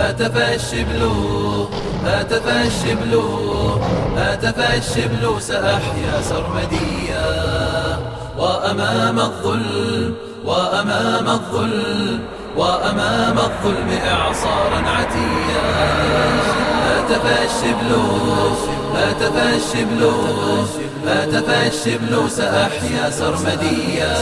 هتف الشبل هتف الشبل هتف الشبل سأحيا سرمديا وأمام الظلم وأمام الظلم وأمام الظلم إعصارا عتيا هتف الشبل هتف الشبل هتف الشبل سأحيا سرمديا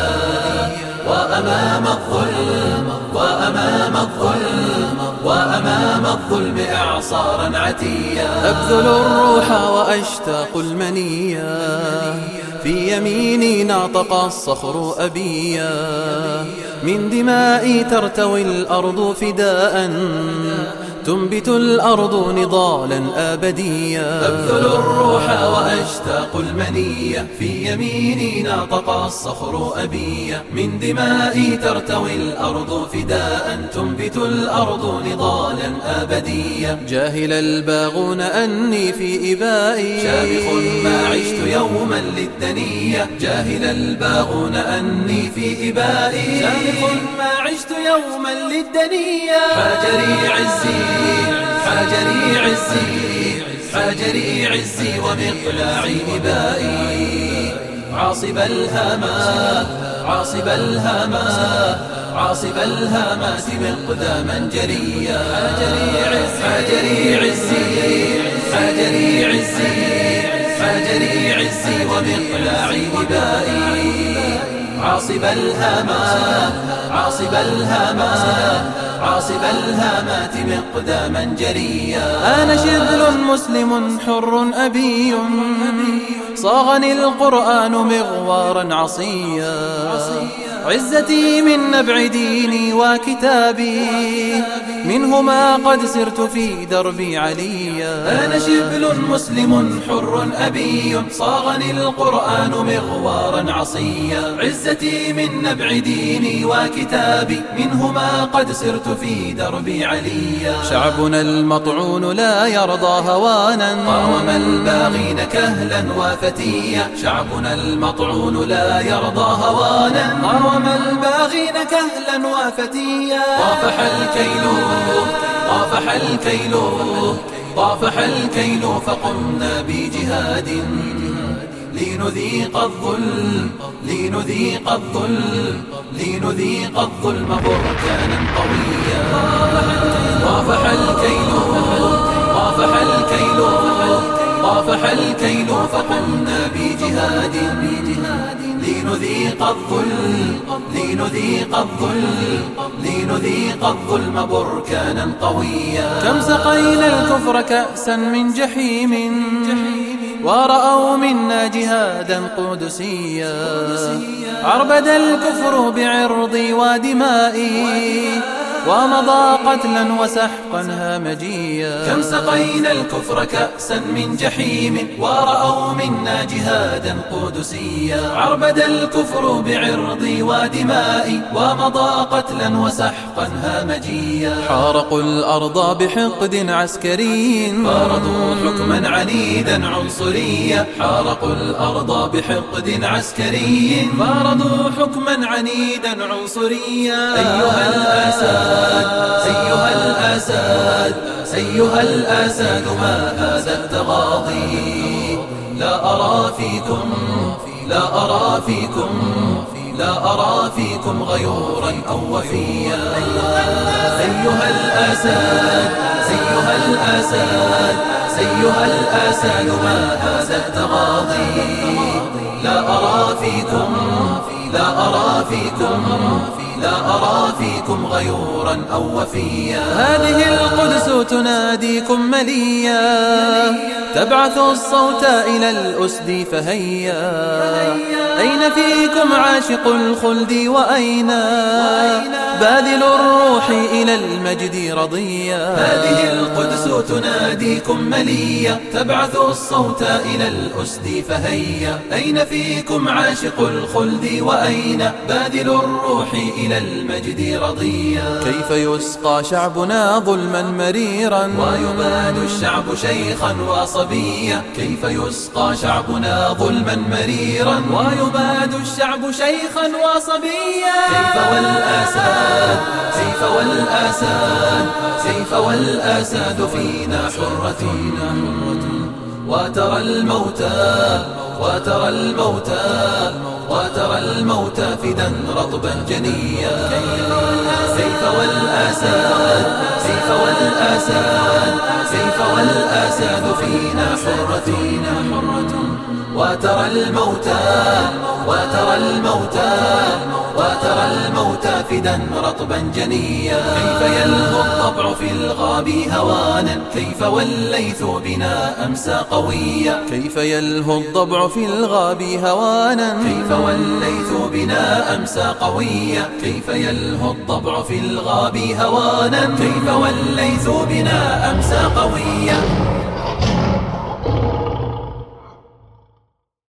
وأمام الظلم وأمام الظلم وأمام الظلم إعصارا عتيا أبذل الروح وأشتاق المنيا في يميني ناطق الصخر أبيا من دمائي ترتوي الأرض فداء تنبت الأرض نضالا أبديا أبذل الروح وأشتاق المنية في يميني ناطق الصخر أبيا من دمائي ترتوي الأرض فداء تنبت الأرض نضالا أبديا جاهل الباغون أني في إبائي شامخ ما عشت يوما للدنية جاهل الباغون أني في إبائي شامخ ما عشت يوما للدنيا حاجري عزي حاجري عزي حاجري عزي ومقلاعي إبائي عاصب الهامات عاصب الهامات عاصب الهامات مقداما جريا حاجري عزي حاجري عزي حاجري عزي ومقلاعي إبائي عاصب الهامات عاصب الهامات عاصب الهامات مقداما جريا أنا شبل مسلم حر أبي صاغني القرآن مغوارا عصيا عزتي من نبع ديني وكتابي منهما قد سرت في دربي عليا أنا شبل مسلم حر أبي صاغني القرآن مغوارا عصيا عزتي من نبع ديني وكتابي منهما قد سرت في دربي عليا شعبنا المطعون لا يرضى هوانا قاوم الباغين كهلا وفتيا شعبنا المطعون لا يرضى هوانا قاوم الباغين كهلا وفتيا طافح الكيل طافح الكيل طافح الكيل فقمنا بجهاد لنذيق الظلم لنذيق الظلم لنذيق الظلم بركانا قويا طافح الكيل طافح الكيل طافح الكيل فقمنا بجهاد لنذيق الظلم لنذيق الظلم لنذيق الظلم بركانا قويا كم سقينا الكفر كأسا من جحيم ورأوا منا جهادا قدسيا عربد الكفر بعرضي ودمائي ومضى قتلا وسحقا هامجيا كم سقينا الكفر كأسا من جحيم ورأوا منا جهادا قدسيا عربد الكفر بعرضي ودمائي ومضى قتلا وسحقا هامجيا حارقوا الأرض بحقد عسكري فرضوا حكما عنيدا عنصريا حارقوا الأرض بحقد عسكري فرضوا حكما عنيدا عنصريا أيها الأساد أيها الأساد أيها الأساد ما هذا التغاضي لا أرى فيكم لا أرى فيكم لا أرى فيكم غيورا أو وفيا أيها الأساد أيها الأساد أيها الأساد ما هذا التغاضي لا أرى فيكم لا أرى فيكم لا أرى فيكم غيورا أو وفيا هذه القدس تناديكم مليا تبعث الصوت إلى الأسد فهيا أين فيكم عاشق الخلد وأين باذل الروح إلى المجد رضيا هذه القدس تناديكم مليا تبعث الصوت إلى الأسد فهيا أين فيكم عاشق الخلد وأين باذل الروح إلى المجد رضيا كيف يسقى شعبنا ظلما مريرا ويباد الشعب شيخا وصبيا كيف يسقى شعبنا ظلما مريرا ويباد الشعب شيخا وصبيا كيف والأساد كيف والأساد والآساد كيف والآساد فينا حرة وترى الموتى وترى الموتى وترى الموتى فدا رطبا جنيا كيف والآساد كيف والآساد كيف والآساد فينا حرة وترى الموتى وترى الموتى وترى الموتى فدا رطبا جنيا كيف يلهو الضبع في الغاب هوانا كيف والليث بنا أمسى قويا كيف يلهو الضبع في الغاب هوانا كيف والليث بنا أمسى قويا كيف يلهو الضبع في الغاب هوانا كيف والليث بنا أمسى قويا